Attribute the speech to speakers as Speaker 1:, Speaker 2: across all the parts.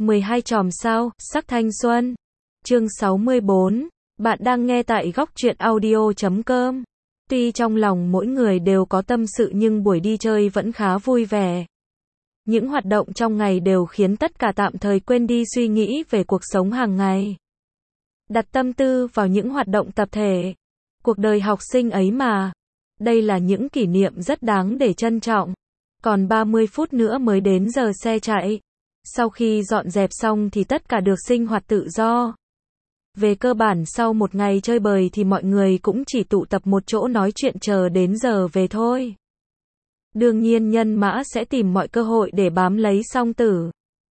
Speaker 1: 12 chòm sao, sắc thanh xuân. Chương 64. Bạn đang nghe tại góc truyện audio.com. Tuy trong lòng mỗi người đều có tâm sự nhưng buổi đi chơi vẫn khá vui vẻ. Những hoạt động trong ngày đều khiến tất cả tạm thời quên đi suy nghĩ về cuộc sống hàng ngày. Đặt tâm tư vào những hoạt động tập thể. Cuộc đời học sinh ấy mà. Đây là những kỷ niệm rất đáng để trân trọng. Còn 30 phút nữa mới đến giờ xe chạy. Sau khi dọn dẹp xong thì tất cả được sinh hoạt tự do. Về cơ bản sau một ngày chơi bời thì mọi người cũng chỉ tụ tập một chỗ nói chuyện chờ đến giờ về thôi. Đương nhiên Nhân Mã sẽ tìm mọi cơ hội để bám lấy Song Tử.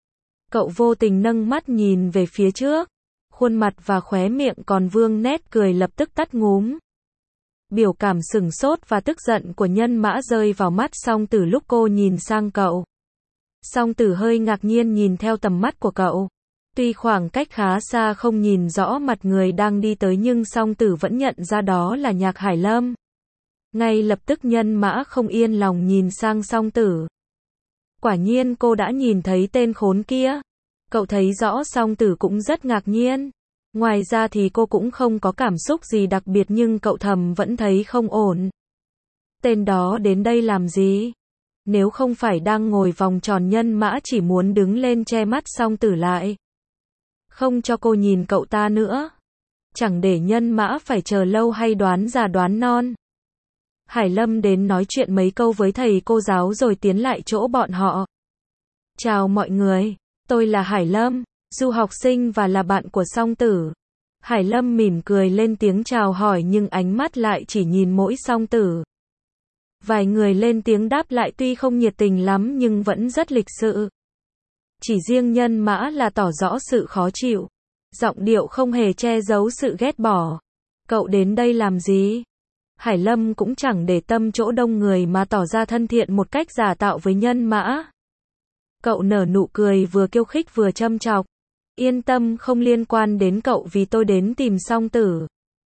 Speaker 1: Cậu vô tình nâng mắt nhìn về phía trước. Khuôn mặt và khóe miệng còn vương nét cười lập tức tắt ngúm. Biểu cảm sửng sốt và tức giận của Nhân Mã rơi vào mắt Song Tử lúc cô nhìn sang cậu. Song Tử hơi ngạc nhiên nhìn theo tầm mắt của cậu. Tuy khoảng cách khá xa không nhìn rõ mặt người đang đi tới nhưng Song Tử vẫn nhận ra đó là Nhạc Hải Lâm. Ngay lập tức Nhân Mã không yên lòng nhìn sang Song Tử. Quả nhiên cô đã nhìn thấy tên khốn kia. Cậu thấy rõ Song Tử cũng rất ngạc nhiên. Ngoài ra thì cô cũng không có cảm xúc gì đặc biệt nhưng cậu thầm vẫn thấy không ổn. Tên đó đến đây làm gì? Nếu không phải đang ngồi vòng tròn Nhân Mã chỉ muốn đứng lên che mắt Song Tử lại. Không cho cô nhìn cậu ta nữa. Chẳng để Nhân Mã phải chờ lâu hay đoán già đoán non. Hải Lâm đến nói chuyện mấy câu với thầy cô giáo rồi tiến lại chỗ bọn họ. Chào mọi người, tôi là Hải Lâm, du học sinh và là bạn của Song Tử. Hải Lâm mỉm cười lên tiếng chào hỏi nhưng ánh mắt lại chỉ nhìn mỗi Song Tử. Vài người lên tiếng đáp lại tuy không nhiệt tình lắm nhưng vẫn rất lịch sự. Chỉ riêng Nhân Mã là tỏ rõ sự khó chịu. Giọng điệu không hề che giấu sự ghét bỏ. Cậu đến đây làm gì? Hải Lâm cũng chẳng để tâm chỗ đông người mà tỏ ra thân thiện một cách giả tạo với Nhân Mã. Cậu nở nụ cười vừa khiêu khích vừa châm chọc. Yên tâm, không liên quan đến cậu vì tôi đến tìm Song Tử.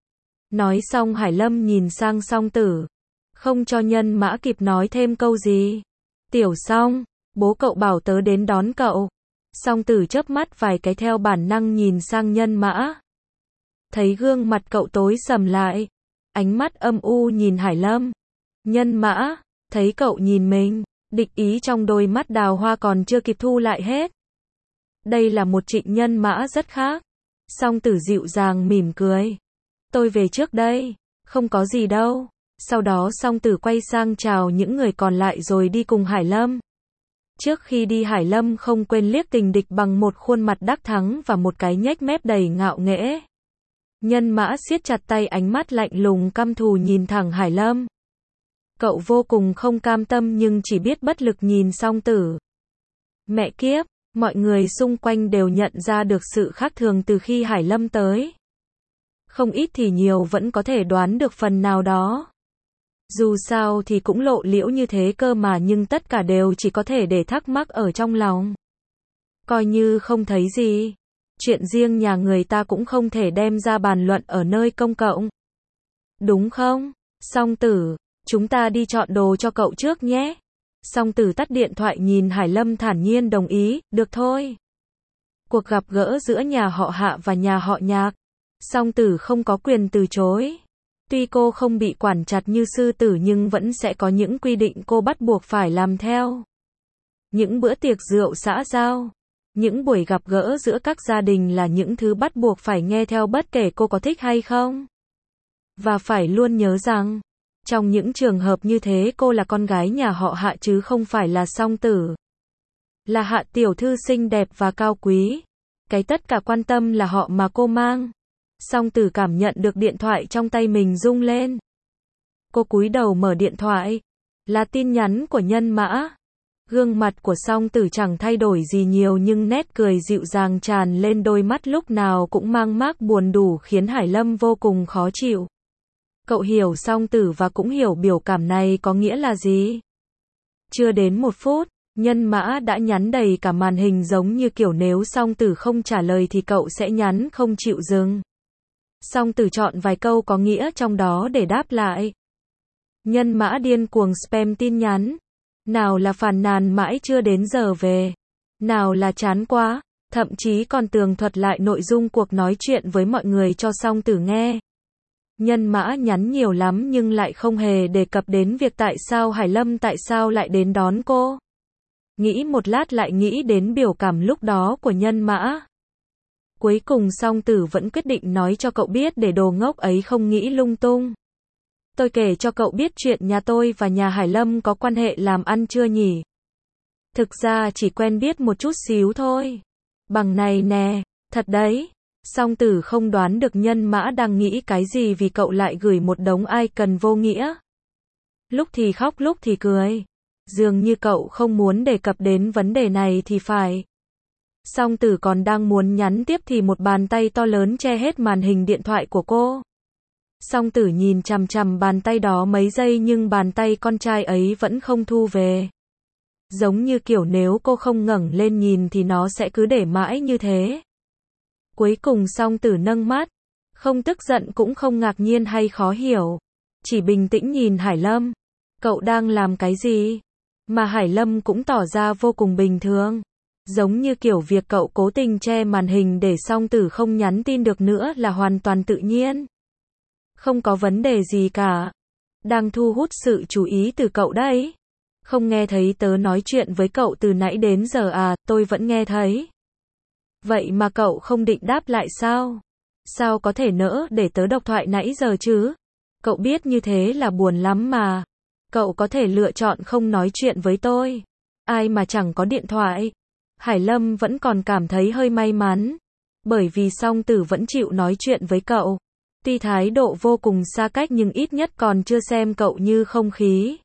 Speaker 1: Nói xong Hải Lâm nhìn sang Song Tử. Không cho Nhân Mã kịp nói thêm câu gì. Tiểu Song, bố cậu bảo tớ đến đón cậu. Song Tử chớp mắt vài cái theo bản năng nhìn sang Nhân Mã. Thấy gương mặt cậu tối sầm lại. Ánh mắt âm u nhìn Hải Lâm. Nhân Mã, thấy cậu nhìn mình, địch ý trong đôi mắt đào hoa còn chưa kịp thu lại hết. Đây là một Trịnh Nhân Mã rất khác. Song Tử dịu dàng mỉm cười. Tôi về trước đây, không có gì đâu. Sau đó Song Tử quay sang chào những người còn lại rồi đi cùng Hải Lâm. Trước khi đi Hải Lâm không quên liếc tình địch bằng một khuôn mặt đắc thắng và một cái nhếch mép đầy ngạo nghễ. Nhân Mã siết chặt tay ánh mắt lạnh lùng căm thù nhìn thẳng Hải Lâm. Cậu vô cùng không cam tâm nhưng chỉ biết bất lực nhìn Song Tử. Mẹ kiếp, mọi người xung quanh đều nhận ra được sự khác thường từ khi Hải Lâm tới. Không ít thì nhiều vẫn có thể đoán được phần nào đó. Dù sao thì cũng lộ liễu như thế cơ mà nhưng tất cả đều chỉ có thể để thắc mắc ở trong lòng. Coi như không thấy gì. Chuyện riêng nhà người ta cũng không thể đem ra bàn luận ở nơi công cộng. Đúng không? Song Tử, chúng ta đi chọn đồ cho cậu trước nhé. Song Tử tắt điện thoại nhìn Hải Lâm thản nhiên đồng ý, được thôi. Cuộc gặp gỡ giữa nhà họ Hạ và nhà họ Nhạc. Song Tử không có quyền từ chối. Tuy cô không bị quản chặt như sư tử nhưng vẫn sẽ có những quy định cô bắt buộc phải làm theo. Những bữa tiệc rượu xã giao, những buổi gặp gỡ giữa các gia đình là những thứ bắt buộc phải nghe theo bất kể cô có thích hay không. Và phải luôn nhớ rằng, trong những trường hợp như thế cô là con gái nhà họ Hạ chứ không phải là Song Tử. Là Hạ tiểu thư xinh đẹp và cao quý. Cái tất cả quan tâm là họ mà cô mang. Song Tử cảm nhận được điện thoại trong tay mình rung lên. Cô cúi đầu mở điện thoại. Là tin nhắn của Nhân Mã. Gương mặt của Song Tử chẳng thay đổi gì nhiều nhưng nét cười dịu dàng tràn lên đôi mắt lúc nào cũng mang mác buồn đủ khiến Hải Lâm vô cùng khó chịu. Cậu hiểu Song Tử và cũng hiểu biểu cảm này có nghĩa là gì. Chưa đến 1 phút, Nhân Mã đã nhắn đầy cả màn hình giống như kiểu nếu Song Tử không trả lời thì cậu sẽ nhắn không chịu dừng. Song Tử chọn vài câu có nghĩa trong đó để đáp lại. Nhân Mã điên cuồng spam tin nhắn. Nào là phàn nàn mãi chưa đến giờ về. Nào là chán quá, thậm chí còn tường thuật lại nội dung cuộc nói chuyện với mọi người cho Song Tử nghe. Nhân Mã nhắn nhiều lắm nhưng lại không hề đề cập đến việc tại sao Hải Lâm tại sao lại đến đón cô. Nghĩ một lát lại nghĩ đến biểu cảm lúc đó của Nhân Mã. Cuối cùng Song Tử vẫn quyết định nói cho cậu biết để đồ ngốc ấy không nghĩ lung tung. Tôi kể cho cậu biết chuyện nhà tôi và nhà Hải Lâm có quan hệ làm ăn chưa nhỉ? Thực ra chỉ quen biết một chút xíu thôi. Bằng này nè, thật đấy. Song Tử không đoán được Nhân Mã đang nghĩ cái gì vì cậu lại gửi một đống icon vô nghĩa. Lúc thì khóc lúc thì cười. Dường như cậu không muốn đề cập đến vấn đề này thì phải. Song Tử còn đang muốn nhắn tiếp thì một bàn tay to lớn che hết màn hình điện thoại của cô. Song Tử nhìn chằm chằm bàn tay đó mấy giây nhưng bàn tay con trai ấy vẫn không thu về. Giống như kiểu nếu cô không ngẩng lên nhìn thì nó sẽ cứ để mãi như thế. Cuối cùng Song Tử nâng mắt, không tức giận cũng không ngạc nhiên hay khó hiểu, chỉ bình tĩnh nhìn Hải Lâm. Cậu đang làm cái gì? Mà Hải Lâm cũng tỏ ra vô cùng bình thường. Giống như kiểu việc cậu cố tình che màn hình để Song Tử không nhắn tin được nữa là hoàn toàn tự nhiên. Không có vấn đề gì cả. Đang thu hút sự chú ý từ cậu đấy. Không nghe thấy tớ nói chuyện với cậu từ nãy đến giờ à, tôi vẫn nghe thấy. Vậy mà cậu không định đáp lại sao? Sao có thể nỡ để tớ độc thoại nãy giờ chứ? Cậu biết như thế là buồn lắm mà. Cậu có thể lựa chọn không nói chuyện với tôi. Ai mà chẳng có điện thoại. Hải Lâm vẫn còn cảm thấy hơi may mắn. Bởi vì Song Tử vẫn chịu nói chuyện với cậu. Tuy thái độ vô cùng xa cách nhưng ít nhất còn chưa xem cậu như không khí.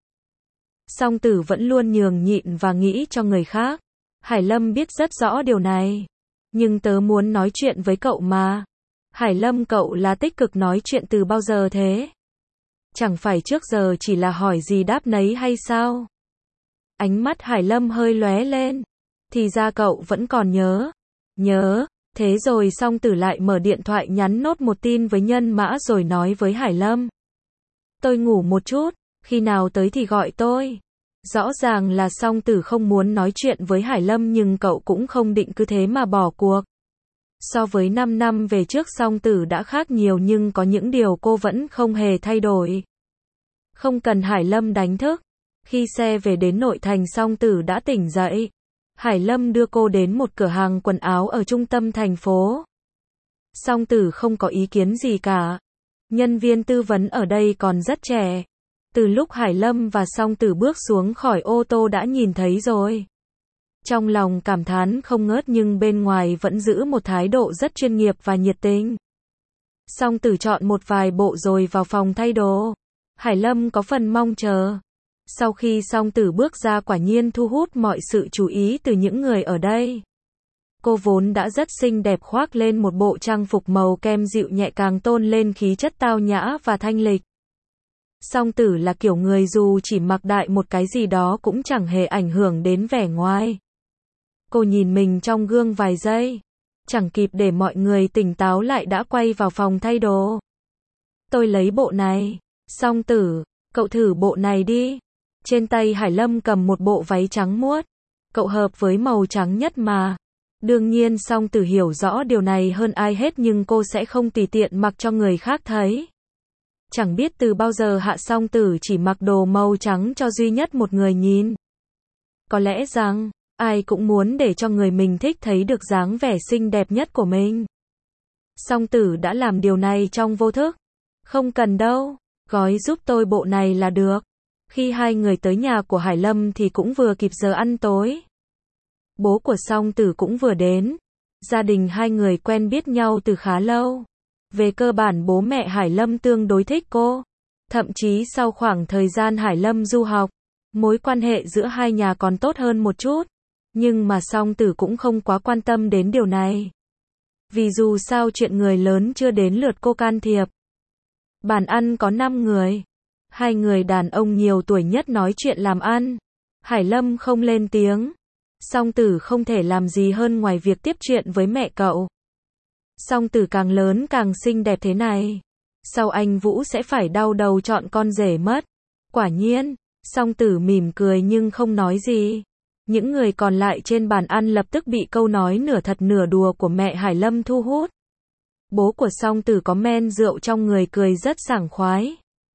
Speaker 1: Song Tử vẫn luôn nhường nhịn và nghĩ cho người khác. Hải Lâm biết rất rõ điều này. Nhưng tớ muốn nói chuyện với cậu mà. Hải Lâm, cậu là tích cực nói chuyện từ bao giờ thế? Chẳng phải trước giờ chỉ là hỏi gì đáp nấy hay sao? Ánh mắt Hải Lâm hơi lóe lên. Thì ra cậu vẫn còn nhớ. Nhớ. Thế rồi Song Tử lại mở điện thoại nhắn nốt một tin với Nhân Mã rồi nói với Hải Lâm. Tôi ngủ một chút, khi nào tới thì gọi tôi. Rõ ràng là Song Tử không muốn nói chuyện với Hải Lâm nhưng cậu cũng không định cứ thế mà bỏ cuộc. So với 5 năm về trước Song Tử đã khác nhiều nhưng có những điều cô vẫn không hề thay đổi. Không cần Hải Lâm đánh thức. Khi xe về đến nội thành Song Tử đã tỉnh dậy. Hải Lâm đưa cô đến một cửa hàng quần áo ở trung tâm thành phố. Song Tử không có ý kiến gì cả. Nhân viên tư vấn ở đây còn rất trẻ. Từ lúc Hải Lâm và Song Tử bước xuống khỏi ô tô đã nhìn thấy rồi. Trong lòng cảm thán không ngớt nhưng bên ngoài vẫn giữ một thái độ rất chuyên nghiệp và nhiệt tình. Song Tử chọn một vài bộ rồi vào phòng thay đồ. Hải Lâm có phần mong chờ. Sau khi Song Tử bước ra quả nhiên thu hút mọi sự chú ý từ những người ở đây. Cô vốn đã rất xinh đẹp khoác lên một bộ trang phục màu kem dịu nhẹ càng tôn lên khí chất tao nhã và thanh lịch. Song Tử là kiểu người dù chỉ mặc đại một cái gì đó cũng chẳng hề ảnh hưởng đến vẻ ngoài. Cô nhìn mình trong gương vài giây. Chẳng kịp để mọi người tỉnh táo lại đã quay vào phòng thay đồ. Tôi lấy bộ này. Song Tử, cậu thử bộ này đi. Trên tay Hải Lâm cầm một bộ váy trắng muốt. Cậu hợp với màu trắng nhất mà. Đương nhiên Song Tử hiểu rõ điều này hơn ai hết nhưng cô sẽ không tùy tiện mặc cho người khác thấy. Chẳng biết từ bao giờ Hạ Song Tử chỉ mặc đồ màu trắng cho duy nhất một người nhìn. Có lẽ rằng, ai cũng muốn để cho người mình thích thấy được dáng vẻ xinh đẹp nhất của mình. Song Tử đã làm điều này trong vô thức. Không cần đâu, gói giúp tôi bộ này là được. Khi hai người tới nhà của Hải Lâm thì cũng vừa kịp giờ ăn tối. Bố của Song Tử cũng vừa đến. Gia đình hai người quen biết nhau từ khá lâu. Về cơ bản bố mẹ Hải Lâm tương đối thích cô. Thậm chí sau khoảng thời gian Hải Lâm du học, mối quan hệ giữa hai nhà còn tốt hơn một chút. Nhưng mà Song Tử cũng không quá quan tâm đến điều này. Vì dù sao chuyện người lớn chưa đến lượt cô can thiệp. Bàn ăn có 5 người. 2 người đàn ông nhiều tuổi nhất nói chuyện làm ăn. Hải Lâm không lên tiếng. Song Tử không thể làm gì hơn ngoài việc tiếp chuyện với mẹ cậu. Song Tử càng lớn càng xinh đẹp thế này. Sau anh Vũ sẽ phải đau đầu chọn con rể mất. Quả nhiên, Song Tử mỉm cười nhưng không nói gì. Những người còn lại trên bàn ăn lập tức bị câu nói nửa thật nửa đùa của mẹ Hải Lâm thu hút. Bố của Song Tử có men rượu trong người cười rất sảng khoái.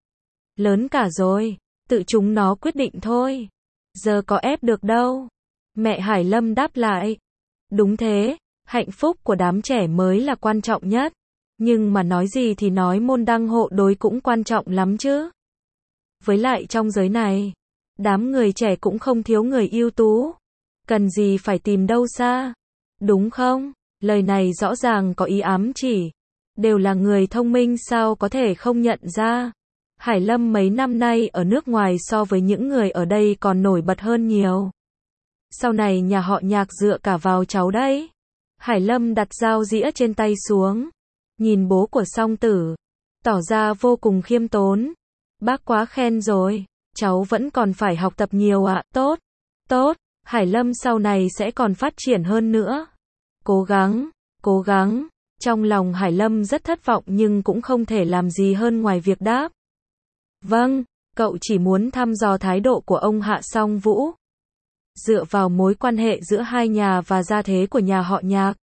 Speaker 1: Lớn cả rồi, tự chúng nó quyết định thôi. Giờ có ép được đâu. Mẹ Hải Lâm đáp lại. Đúng thế, hạnh phúc của đám trẻ mới là quan trọng nhất. Nhưng mà nói gì thì nói môn đăng hộ đối cũng quan trọng lắm chứ. Với lại trong giới này, đám người trẻ cũng không thiếu người ưu tú. Cần gì phải tìm đâu xa. Đúng không? Lời này rõ ràng có ý ám chỉ. Đều là người thông minh sao có thể không nhận ra. Hải Lâm mấy năm nay ở nước ngoài so với những người ở đây còn nổi bật hơn nhiều. Sau này nhà họ Nhạc dựa cả vào cháu đấy. Hải Lâm đặt dao dĩa trên tay xuống. Nhìn bố của Song Tử. Tỏ ra vô cùng khiêm tốn. Bác quá khen rồi. Cháu vẫn còn phải học tập nhiều ạ. Tốt. Tốt. Hải Lâm sau này sẽ còn phát triển hơn nữa. Cố gắng. Cố gắng. Trong lòng Hải Lâm rất thất vọng nhưng cũng không thể làm gì hơn ngoài việc đáp. Vâng, cậu chỉ muốn thăm dò thái độ của ông Hạ Song Vũ. Dựa vào mối quan hệ giữa hai nhà và gia thế của nhà họ Nhạc.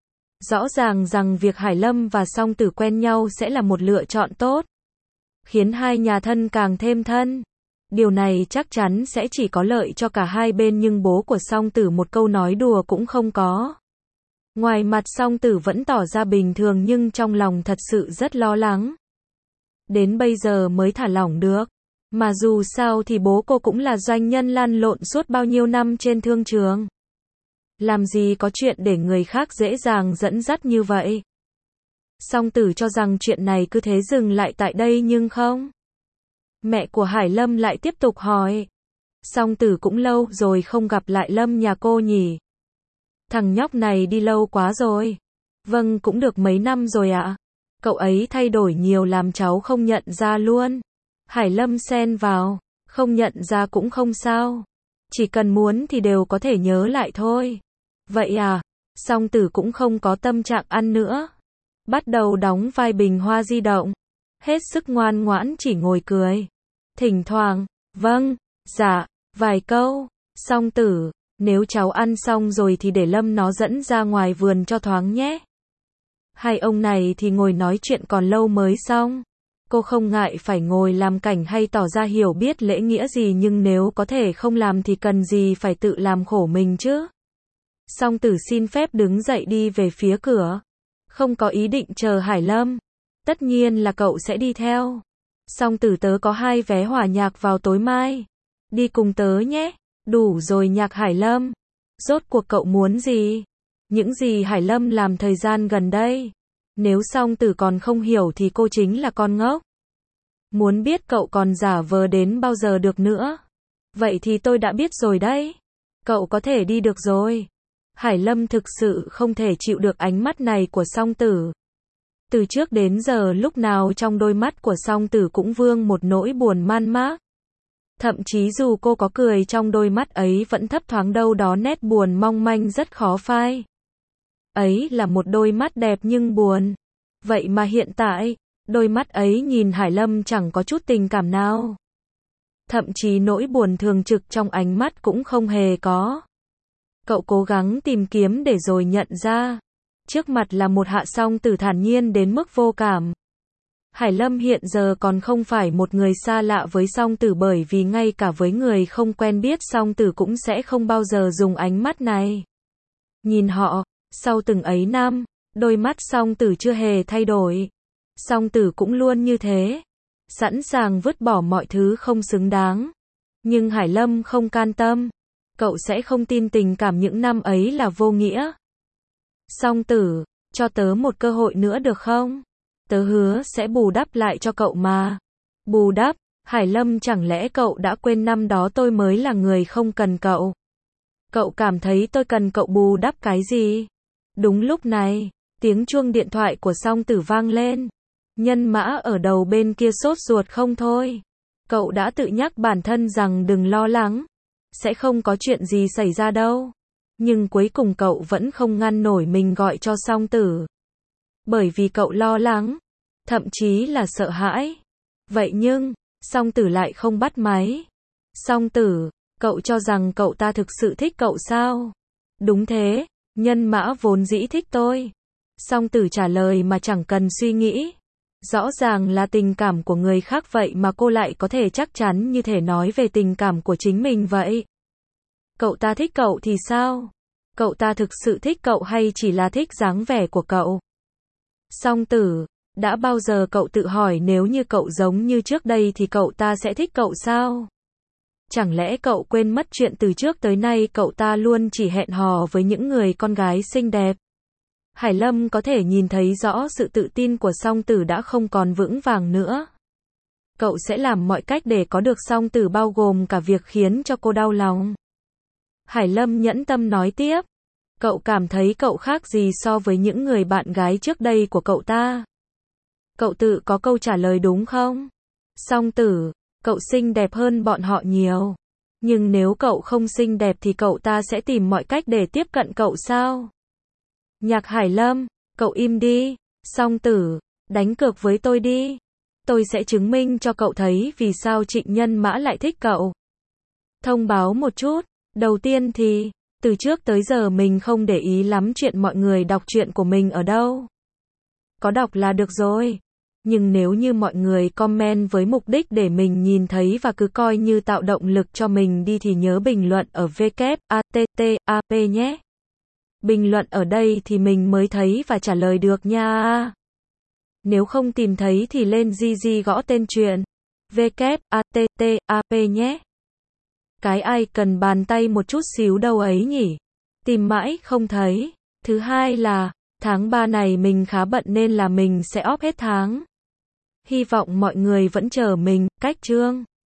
Speaker 1: Rõ ràng rằng việc Hải Lâm và Song Tử quen nhau sẽ là một lựa chọn tốt. Khiến hai nhà thân càng thêm thân. Điều này chắc chắn sẽ chỉ có lợi cho cả hai bên nhưng bố của Song Tử một câu nói đùa cũng không có. Ngoài mặt Song Tử vẫn tỏ ra bình thường nhưng trong lòng thật sự rất lo lắng. Đến bây giờ mới thả lỏng được. Mà dù sao thì bố cô cũng là doanh nhân lăn lộn suốt bao nhiêu năm trên thương trường. Làm gì có chuyện để người khác dễ dàng dẫn dắt như vậy. Song Tử cho rằng chuyện này cứ thế dừng lại tại đây nhưng không. Mẹ của Hải Lâm lại tiếp tục hỏi. Song Tử cũng lâu rồi không gặp lại Lâm nhà cô nhỉ? Thằng nhóc này đi lâu quá rồi. Vâng cũng được mấy năm rồi ạ. Cậu ấy thay đổi nhiều làm cháu không nhận ra luôn. Hải Lâm xen vào. Không nhận ra cũng không sao. Chỉ cần muốn thì đều có thể nhớ lại thôi. Vậy à? Song Tử cũng không có tâm trạng ăn nữa. Bắt đầu đóng vai bình hoa di động. Hết sức ngoan ngoãn chỉ ngồi cười. Thỉnh thoảng, vâng, dạ, vài câu. Song Tử, nếu cháu ăn xong rồi thì để Lâm nó dẫn ra ngoài vườn cho thoáng nhé. Hai ông này thì ngồi nói chuyện còn lâu mới xong. Cô không ngại phải ngồi làm cảnh hay tỏ ra hiểu biết lễ nghĩa gì nhưng nếu có thể không làm thì cần gì phải tự làm khổ mình chứ. Song Tử xin phép đứng dậy đi về phía cửa. Không có ý định chờ Hải Lâm. Tất nhiên là cậu sẽ đi theo. Song Tử tớ có 2 vé hòa nhạc vào tối mai. Đi cùng tớ nhé. Đủ rồi Nhạc Hải Lâm. Rốt cuộc cậu muốn gì? Những gì Hải Lâm làm thời gian gần đây. Nếu Song Tử còn không hiểu thì cô chính là con ngốc. Muốn biết cậu còn giả vờ đến bao giờ được nữa. Vậy thì tôi đã biết rồi đấy. Cậu có thể đi được rồi. Hải Lâm thực sự không thể chịu được ánh mắt này của Song Tử. Từ trước đến giờ lúc nào trong đôi mắt của Song Tử cũng vương một nỗi buồn man mác. Thậm chí dù cô có cười trong đôi mắt ấy vẫn thấp thoáng đâu đó nét buồn mong manh rất khó phai. Ấy là một đôi mắt đẹp nhưng buồn. Vậy mà hiện tại, đôi mắt ấy nhìn Hải Lâm chẳng có chút tình cảm nào. Thậm chí nỗi buồn thường trực trong ánh mắt cũng không hề có. Cậu cố gắng tìm kiếm để rồi nhận ra. Trước mặt là một Hạ Song Tử thản nhiên đến mức vô cảm. Hải Lâm hiện giờ còn không phải một người xa lạ với Song Tử bởi vì ngay cả với người không quen biết Song Tử cũng sẽ không bao giờ dùng ánh mắt này. Nhìn họ, sau từng ấy năm, đôi mắt Song Tử chưa hề thay đổi. Song Tử cũng luôn như thế. Sẵn sàng vứt bỏ mọi thứ không xứng đáng. Nhưng Hải Lâm không can tâm. Cậu sẽ không tin tình cảm những năm ấy là vô nghĩa. Song Tử, cho tớ một cơ hội nữa được không? Tớ hứa sẽ bù đắp lại cho cậu mà. Bù đắp? Hải Lâm chẳng lẽ cậu đã quên năm đó tôi mới là người không cần cậu? Cậu cảm thấy tôi cần cậu bù đắp cái gì? Đúng lúc này, tiếng chuông điện thoại của Song Tử vang lên. Nhân Mã ở đầu bên kia sốt ruột không thôi. Cậu đã tự nhắc bản thân rằng đừng lo lắng. Sẽ không có chuyện gì xảy ra đâu. Nhưng cuối cùng cậu vẫn không ngăn nổi mình gọi cho Song Tử. Bởi vì cậu lo lắng. Thậm chí là sợ hãi. Vậy nhưng, Song Tử lại không bắt máy. Song Tử, Cậu cho rằng cậu ta thực sự thích cậu sao? Đúng thế, Nhân Mã vốn dĩ thích tôi. Song Tử trả lời mà chẳng cần suy nghĩ. Rõ ràng là tình cảm của người khác vậy mà cô lại có thể chắc chắn như thể nói về tình cảm của chính mình vậy. Cậu ta thích cậu thì sao? Cậu ta thực sự thích cậu hay chỉ là thích dáng vẻ của cậu? Song Tử, đã bao giờ cậu tự hỏi nếu như cậu giống như trước đây thì cậu ta sẽ thích cậu sao? Chẳng lẽ cậu quên mất chuyện từ trước tới nay cậu ta luôn chỉ hẹn hò với những người con gái xinh đẹp? Hải Lâm có thể nhìn thấy rõ sự tự tin của Song Tử đã không còn vững vàng nữa. Cậu sẽ làm mọi cách để có được Song Tử, bao gồm cả việc khiến cho cô đau lòng. Hải Lâm nhẫn tâm nói tiếp. Cậu cảm thấy cậu khác gì so với những người bạn gái trước đây của cậu ta? Cậu tự có câu trả lời đúng không? Song Tử, cậu xinh đẹp hơn bọn họ nhiều. Nhưng nếu cậu không xinh đẹp thì cậu ta sẽ tìm mọi cách để tiếp cận cậu sao? Nhạc Hải Lâm, cậu im đi. Song Tử, đánh cược với tôi đi. Tôi sẽ chứng minh cho cậu thấy vì sao Trịnh Nhân Mã lại thích cậu. Thông báo một chút, đầu tiên thì, từ trước tới giờ mình không để ý lắm chuyện mọi người đọc truyện của mình ở đâu. Có đọc là được rồi. Nhưng nếu như mọi người comment với mục đích để mình nhìn thấy và cứ coi như tạo động lực cho mình đi thì nhớ bình luận ở WATTAP nhé. Bình luận ở đây thì mình mới thấy và trả lời được nha. Nếu không tìm thấy thì lên GG gõ tên truyện. WATTAP nhé. Cái ai cần bàn tay một chút xíu đâu ấy nhỉ? Tìm mãi không thấy. Thứ hai là, tháng 3 này mình khá bận nên là mình sẽ off hết tháng. Hy vọng mọi người vẫn chờ mình, cách chương.